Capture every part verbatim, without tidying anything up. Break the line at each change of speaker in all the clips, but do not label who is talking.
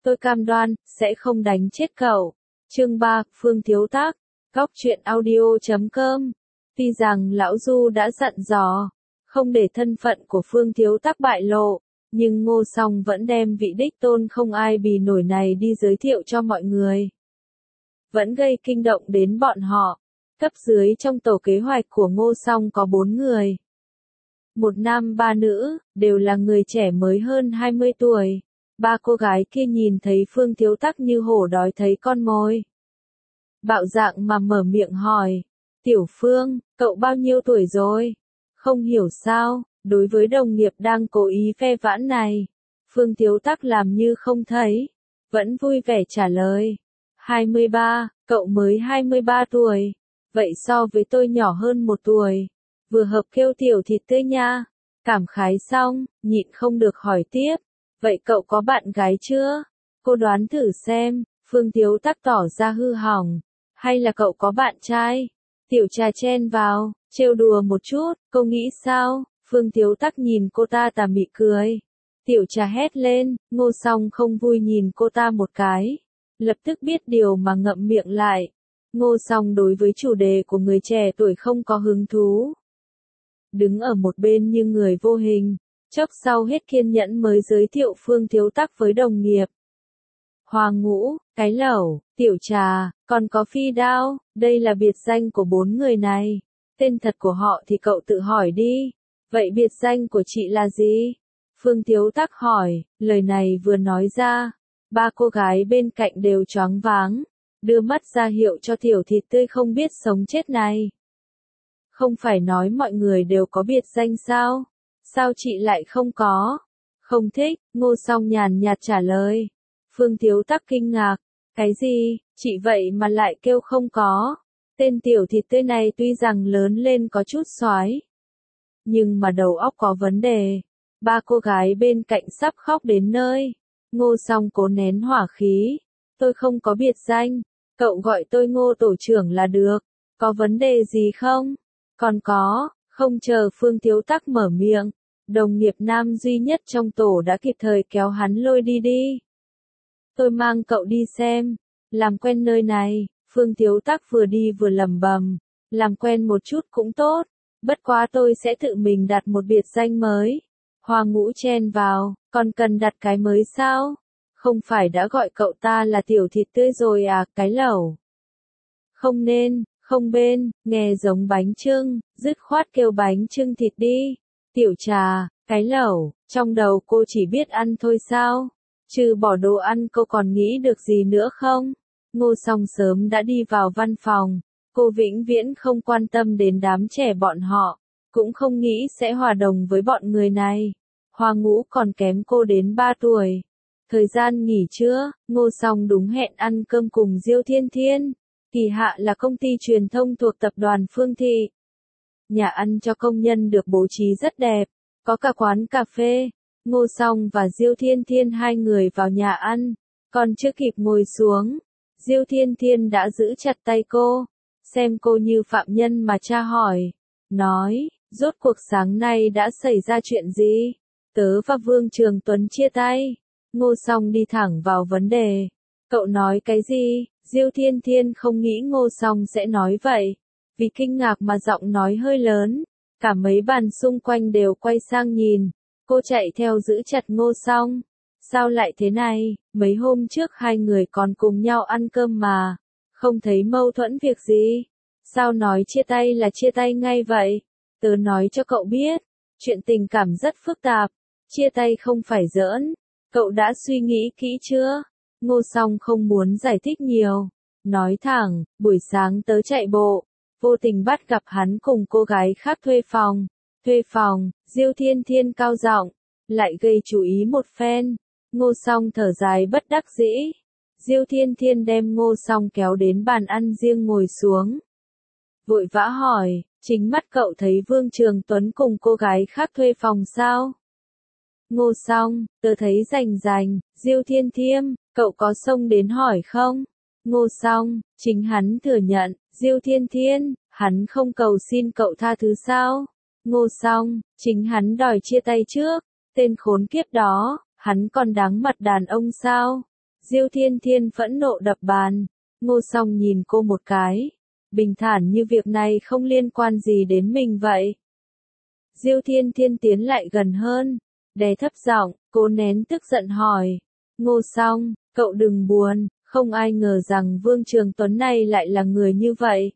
tôi cam đoan, sẽ không đánh chết cậu. Chương ba, Phương Thiếu Tác, góc truyện audio chấm com. Tuy rằng lão Du đã dặn dò, không để thân phận của Phương Thiếu Tác bại lộ, nhưng Ngô Song vẫn đem vị đích tôn không ai bì nổi này đi giới thiệu cho mọi người. Vẫn gây kinh động đến bọn họ. Cấp dưới trong tổ kế hoạch của Ngô Song có bốn người. Một nam ba nữ, đều là người trẻ mới hơn hai mươi tuổi. Ba cô gái kia nhìn thấy Phương Thiếu Tác như hổ đói thấy con mồi. Bạo dạng mà mở miệng hỏi, Tiểu Phương, cậu bao nhiêu tuổi rồi? Không hiểu sao, đối với đồng nghiệp đang cố ý phe vãn này, Phương Thiếu Tác làm như không thấy, vẫn vui vẻ trả lời. hai mươi ba, cậu mới hai mươi ba tuổi, vậy so với tôi nhỏ hơn một tuổi, vừa hợp kêu tiểu thịt tươi nha. Cảm khái xong, nhịn không được hỏi tiếp, vậy cậu có bạn gái chưa? Cô đoán thử xem, Phương Thiếu Tác tỏ ra hư hỏng, hay là cậu có bạn trai? Tiểu Trà chen vào, trêu đùa một chút, cô nghĩ sao? Phương Thiếu Tác nhìn cô ta tà mị cười. Tiểu Trà hét lên, Ngô Song không vui nhìn cô ta một cái, lập tức biết điều mà ngậm miệng lại. Ngô Song đối với chủ đề của người trẻ tuổi không có hứng thú. Đứng ở một bên như người vô hình, chốc sau hết kiên nhẫn mới giới thiệu Phương Thiếu Tác với đồng nghiệp. Hoa Ngũ, Cái Lẩu, Tiểu Trà, còn có Phi Đao, đây là biệt danh của bốn người này. Tên thật của họ thì cậu tự hỏi đi. Vậy biệt danh của chị là gì? Phương Thiếu Tác hỏi, lời này vừa nói ra, ba cô gái bên cạnh đều choáng váng, đưa mắt ra hiệu cho tiểu thịt tươi không biết sống chết này. Không phải nói mọi người đều có biệt danh sao? Sao chị lại không có? Không thích, Ngô Song nhàn nhạt trả lời. Phương Thiếu Tác kinh ngạc, cái gì, chị vậy mà lại kêu không có? Tên tiểu thịt tươi này tuy rằng lớn lên có chút xoái, nhưng mà đầu óc có vấn đề. Ba cô gái bên cạnh sắp khóc đến nơi. Ngô Song cố nén hỏa khí. Tôi không có biệt danh, cậu gọi tôi Ngô tổ trưởng là được. Có vấn đề gì không? Còn có, không chờ Phương Thiếu Tác mở miệng, đồng nghiệp nam duy nhất trong tổ đã kịp thời kéo hắn lôi đi đi. Tôi mang cậu đi xem, làm quen nơi này. Phương Thiếu Tác vừa đi vừa lẩm bẩm, làm quen một chút cũng tốt, bất quá tôi sẽ tự mình đặt một biệt danh mới. Hoa Ngũ chen vào, còn cần đặt cái mới sao? Không phải đã gọi cậu ta là tiểu thịt tươi rồi à, Cái Lẩu? Không nên, không bên, nghe giống bánh chưng, dứt khoát kêu bánh chưng thịt đi. Tiểu Trà, Cái Lẩu, trong đầu cô chỉ biết ăn thôi sao? Trừ bỏ đồ ăn cô còn nghĩ được gì nữa không? Ngô Song sớm đã đi vào văn phòng, cô vĩnh viễn không quan tâm đến đám trẻ bọn họ, cũng không nghĩ sẽ hòa đồng với bọn người này. Hoa Ngũ còn kém cô đến ba tuổi. Thời gian nghỉ trưa, Ngô Song đúng hẹn ăn cơm cùng Diêu Thiên Thiên. Kỳ Hạ là công ty truyền thông thuộc tập đoàn Phương Thị. Nhà ăn cho công nhân được bố trí rất đẹp, có cả quán cà phê. Ngô Song và Diêu Thiên Thiên hai người vào nhà ăn, còn chưa kịp ngồi xuống, Diêu Thiên Thiên đã giữ chặt tay cô, xem cô như phạm nhân mà tra hỏi, nói, rốt cuộc sáng nay đã xảy ra chuyện gì? Tớ và Vương Trường Tuấn chia tay. Ngô Song đi thẳng vào vấn đề. Cậu nói cái gì? Diêu Thiên Thiên không nghĩ Ngô Song sẽ nói vậy, vì kinh ngạc mà giọng nói hơi lớn, cả mấy bàn xung quanh đều quay sang nhìn. Cô chạy theo giữ chặt Ngô Song. Sao lại thế này, mấy hôm trước hai người còn cùng nhau ăn cơm mà, không thấy mâu thuẫn việc gì? Sao nói chia tay là chia tay ngay vậy? Tớ nói cho cậu biết, chuyện tình cảm rất phức tạp, chia tay không phải giỡn, cậu đã suy nghĩ kỹ chưa? Ngô Song không muốn giải thích nhiều, nói thẳng, buổi sáng tớ chạy bộ, vô tình bắt gặp hắn cùng cô gái khác thuê phòng. Thuê phòng, Diêu Thiên Thiên cao giọng, lại gây chú ý một phen. Ngô Song thở dài bất đắc dĩ. Diêu Thiên Thiên đem Ngô Song kéo đến bàn ăn riêng ngồi xuống. Vội vã hỏi, chính mắt cậu thấy Vương Trường Tuấn cùng cô gái khác thuê phòng sao? Ngô Song, tớ thấy rành rành. Diêu Thiên Thiên, cậu có xông đến hỏi không? Ngô Song, chính hắn thừa nhận. Diêu Thiên Thiên, hắn không cầu xin cậu tha thứ sao? Ngô Song, chính hắn đòi chia tay trước, tên khốn kiếp đó, hắn còn đáng mặt đàn ông sao? Diêu Thiên Thiên phẫn nộ đập bàn. Ngô Song nhìn cô một cái. Bình thản như việc này không liên quan gì đến mình vậy. Diêu Thiên Thiên tiến lại gần hơn. Đè thấp giọng, cô nén tức giận hỏi. Ngô Song, cậu đừng buồn, không ai ngờ rằng Vương Trường Tuấn này lại là người như vậy.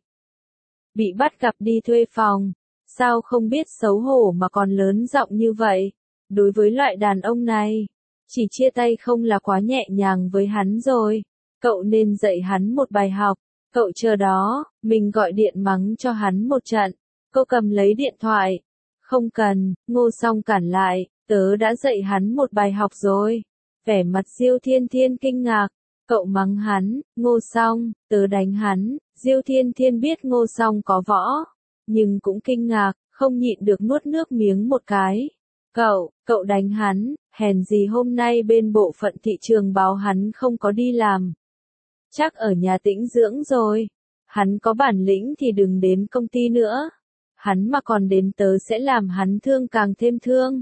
Bị bắt gặp đi thuê phòng. Sao không biết xấu hổ mà còn lớn giọng như vậy? Đối với loại đàn ông này, chỉ chia tay không là quá nhẹ nhàng với hắn rồi. Cậu nên dạy hắn một bài học. Cậu chờ đó, mình gọi điện mắng cho hắn một trận. Cô cầm lấy điện thoại. Không cần, Ngô Song cản lại, tớ đã dạy hắn một bài học rồi. Vẻ mặt Diêu Thiên Thiên kinh ngạc. Cậu mắng hắn, Ngô Song, tớ đánh hắn. Diêu Thiên Thiên biết Ngô Song có võ, nhưng cũng kinh ngạc, không nhịn được nuốt nước miếng một cái. Cậu, cậu đánh hắn, hèn gì hôm nay bên bộ phận thị trường báo hắn không có đi làm. Chắc ở nhà tĩnh dưỡng rồi. Hắn có bản lĩnh thì đừng đến công ty nữa. Hắn mà còn đến tớ sẽ làm hắn thương càng thêm thương.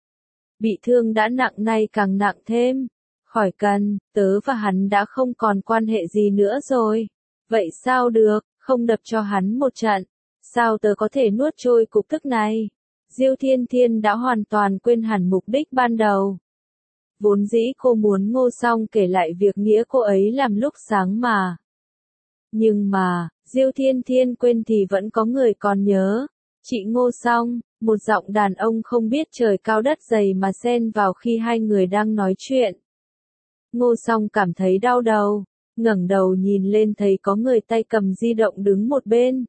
Bị thương đã nặng nay càng nặng thêm. Khỏi cần, tớ và hắn đã không còn quan hệ gì nữa rồi. Vậy sao được, không đập cho hắn một trận. Sao tớ có thể nuốt trôi cục tức này? Diêu Thiên Thiên đã hoàn toàn quên hẳn mục đích ban đầu. Vốn dĩ cô muốn Ngô Song kể lại việc nghĩa cô ấy làm lúc sáng mà. Nhưng mà, Diêu Thiên Thiên quên thì vẫn có người còn nhớ. Chị Ngô Song, một giọng đàn ông không biết trời cao đất dày mà xen vào khi hai người đang nói chuyện. Ngô Song cảm thấy đau đầu, ngẩng đầu nhìn lên thấy có người tay cầm di động đứng một bên.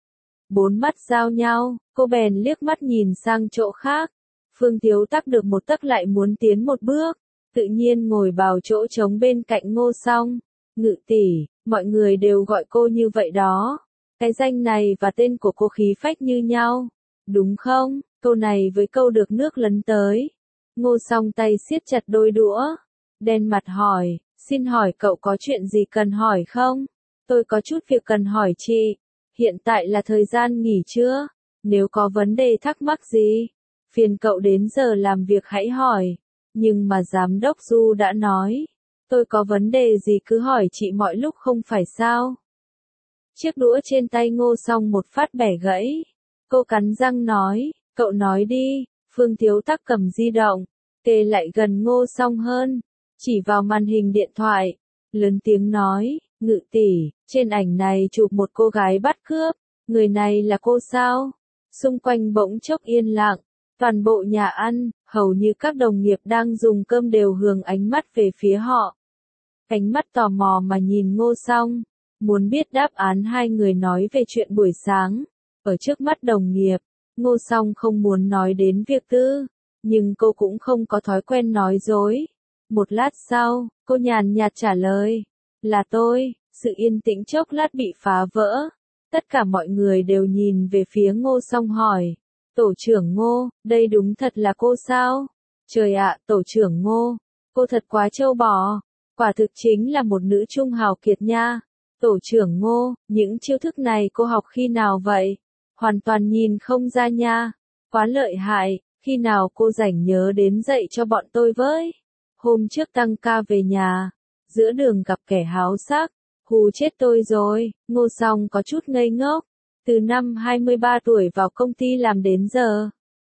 Bốn mắt giao nhau, cô bèn liếc mắt nhìn sang chỗ khác. Phương Thiếu Tắc được một tấc lại muốn tiến một bước, tự nhiên ngồi vào chỗ trống bên cạnh Ngô Song. Ngự tỷ, mọi người đều gọi cô như vậy đó. Cái danh này và tên của cô khí phách như nhau, đúng không? Câu này với câu được nước lấn tới. Ngô Song tay siết chặt đôi đũa, đen mặt hỏi, xin hỏi cậu có chuyện gì cần hỏi không? Tôi có chút việc cần hỏi chị. Hiện tại là thời gian nghỉ trưa, nếu có vấn đề thắc mắc gì, phiền cậu đến giờ làm việc hãy hỏi. Nhưng mà giám đốc Du đã nói, tôi có vấn đề gì cứ hỏi chị mọi lúc không phải sao? Chiếc đũa trên tay Ngô Song một phát bẻ gãy. Cô cắn răng nói, cậu nói đi. Phương Thiếu Tắc cầm di động, kề lại gần Ngô Song hơn, chỉ vào màn hình điện thoại, lớn tiếng nói, Ngự tỷ, trên ảnh này chụp một cô gái bắt cướp, người này là cô sao? Xung quanh bỗng chốc yên lặng, toàn bộ nhà ăn, hầu như các đồng nghiệp đang dùng cơm đều hướng ánh mắt về phía họ. Ánh mắt tò mò mà nhìn Ngô Song, muốn biết đáp án hai người nói về chuyện buổi sáng. Ở trước mắt đồng nghiệp, Ngô Song không muốn nói đến việc tư, nhưng cô cũng không có thói quen nói dối. Một lát sau, cô nhàn nhạt trả lời, là tôi. Sự yên tĩnh chốc lát bị phá vỡ. Tất cả mọi người đều nhìn về phía Ngô Song hỏi, tổ trưởng Ngô, đây đúng thật là cô sao? Trời ạ, tổ trưởng Ngô, cô thật quá trâu bò. Quả thực chính là một nữ trung hào kiệt nha. Tổ trưởng Ngô, những chiêu thức này cô học khi nào vậy? Hoàn toàn nhìn không ra nha. Quá lợi hại, khi nào cô rảnh nhớ đến dạy cho bọn tôi với. Hôm trước tăng ca về nhà, giữa đường gặp kẻ háo sắc, hù chết tôi rồi. Ngô Song có chút ngây ngốc, từ năm hai mươi ba tuổi vào công ty làm đến giờ.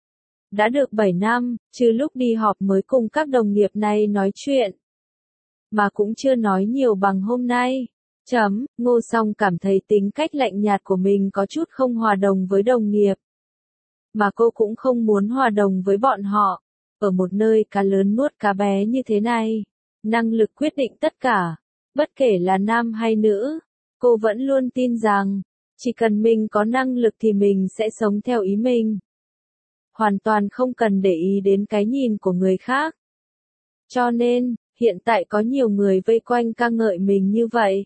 Đã được bảy năm, trừ lúc đi họp mới cùng các đồng nghiệp này nói chuyện. Mà cũng chưa nói nhiều bằng hôm nay. Chấm, Ngô Song cảm thấy tính cách lạnh nhạt của mình có chút không hòa đồng với đồng nghiệp. Mà cô cũng không muốn hòa đồng với bọn họ. Ở một nơi cá lớn nuốt cá bé như thế này, năng lực quyết định tất cả. Bất kể là nam hay nữ, cô vẫn luôn tin rằng, chỉ cần mình có năng lực thì mình sẽ sống theo ý mình. Hoàn toàn không cần để ý đến cái nhìn của người khác. Cho nên, hiện tại có nhiều người vây quanh ca ngợi mình như vậy.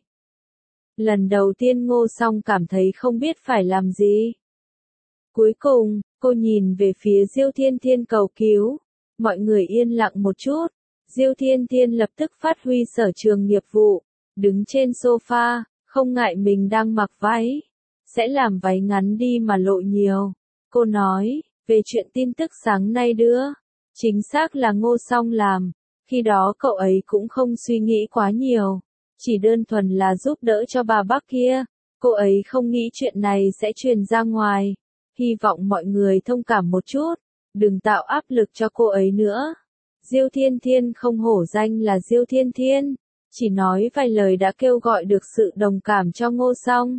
Lần đầu tiên Ngô Song cảm thấy không biết phải làm gì. Cuối cùng, cô nhìn về phía Diêu Thiên Thiên cầu cứu. Mọi người yên lặng một chút. Diêu Thiên Thiên lập tức phát huy sở trường nghiệp vụ. Đứng trên sofa, không ngại mình đang mặc váy. Sẽ làm váy ngắn đi mà lộ nhiều. Cô nói, về chuyện tin tức sáng nay đưa. Chính xác là Ngô Song làm. Khi đó cậu ấy cũng không suy nghĩ quá nhiều, chỉ đơn thuần là giúp đỡ cho bà bác kia. Cô ấy không nghĩ chuyện này sẽ truyền ra ngoài. Hy vọng mọi người thông cảm một chút, đừng tạo áp lực cho cô ấy nữa. Diêu Thiên Thiên không hổ danh là Diêu Thiên Thiên, chỉ nói vài lời đã kêu gọi được sự đồng cảm cho Ngô Song.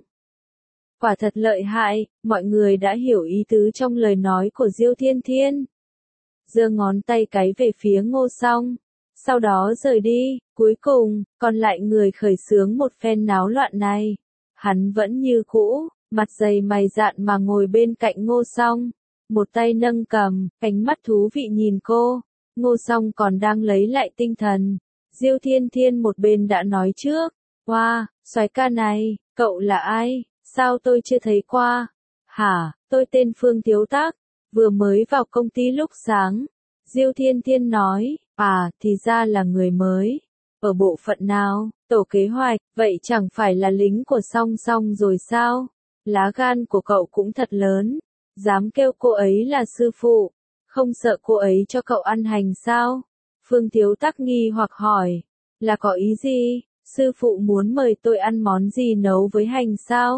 Quả thật lợi hại, mọi người đã hiểu ý tứ trong lời nói của Diêu Thiên Thiên. Giơ ngón tay cái về phía Ngô Song, sau đó rời đi. Cuối cùng, còn lại người khởi xướng một phen náo loạn này. Hắn vẫn như cũ, mặt dày mày dạn mà ngồi bên cạnh Ngô Song, một tay nâng cầm, ánh mắt thú vị nhìn cô. Ngô Song còn đang lấy lại tinh thần. Diêu Thiên Thiên một bên đã nói trước, "Wow, soái ca này, cậu là ai? Sao tôi chưa thấy qua?" "Hả, tôi tên Phương Thiếu Tác, vừa mới vào công ty lúc sáng." Diêu Thiên Thiên nói, "À, thì ra là người mới. Ở bộ phận nào?" "Tổ kế hoạch." "Vậy chẳng phải là lính của Song Song rồi sao? Lá gan của cậu cũng thật lớn, dám kêu cô ấy là sư phụ, không sợ cô ấy cho cậu ăn hành sao?" Phương Thiếu Tác nghi hoặc hỏi, "Là có ý gì? Sư phụ muốn mời tôi ăn món gì nấu với hành sao?"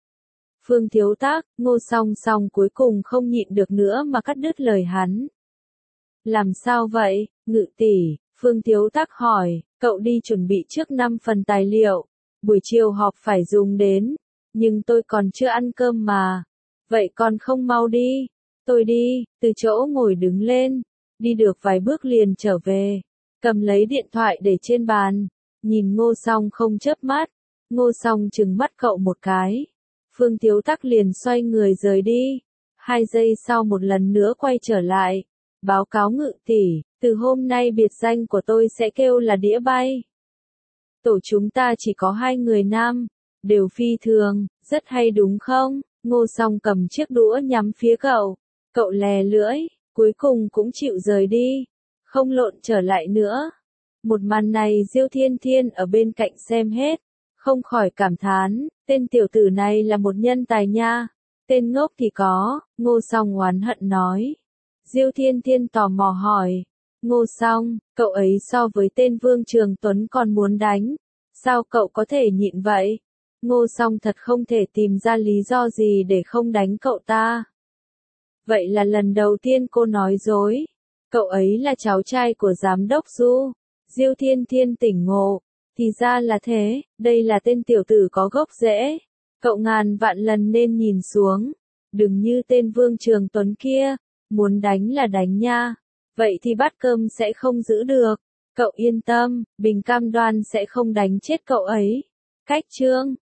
Phương Thiếu Tác, Ngô Song Song cuối cùng không nhịn được nữa mà cắt đứt lời hắn. "Làm sao vậy, Ngự tỷ?" Phương Thiếu Tác hỏi, "Cậu đi chuẩn bị trước năm phần tài liệu, buổi chiều họp phải dùng đến, nhưng tôi còn chưa ăn cơm mà." "Vậy còn không mau đi." "Tôi đi." Từ chỗ ngồi đứng lên, đi được vài bước liền trở về, cầm lấy điện thoại để trên bàn, nhìn Ngô Song không chớp mắt. Ngô Song trừng mắt cậu một cái. Phương Thiếu Tác liền xoay người rời đi. Hai giây sau một lần nữa quay trở lại, báo cáo Ngự tỷ, từ hôm nay biệt danh của tôi sẽ kêu là đĩa bay. Tổ chúng ta chỉ có hai người nam, đều phi thường, rất hay đúng không? Ngô Song cầm chiếc đũa nhắm phía cậu. Cậu lè lưỡi, cuối cùng cũng chịu rời đi, không lộn trở lại nữa. Một màn này Diêu Thiên Thiên ở bên cạnh xem hết, không khỏi cảm thán, tên tiểu tử này là một nhân tài nha. Tên ngốc thì có, Ngô Song oán hận nói. Diêu Thiên Thiên tò mò hỏi, Ngô Song, cậu ấy so với tên Vương Trường Tuấn còn muốn đánh, sao cậu có thể nhịn vậy? Ngô Song thật không thể tìm ra lý do gì để không đánh cậu ta. Vậy là lần đầu tiên cô nói dối. Cậu ấy là cháu trai của giám đốc Du. Diêu Thiên Thiên tỉnh ngộ. Thì ra là thế, đây là tên tiểu tử có gốc rễ. Cậu ngàn vạn lần nên nhìn xuống. Đừng như tên Vương Trường Tuấn kia, muốn đánh là đánh nha. Vậy thì bát cơm sẽ không giữ được. Cậu yên tâm, Bình cam đoan sẽ không đánh chết cậu ấy. Cách chương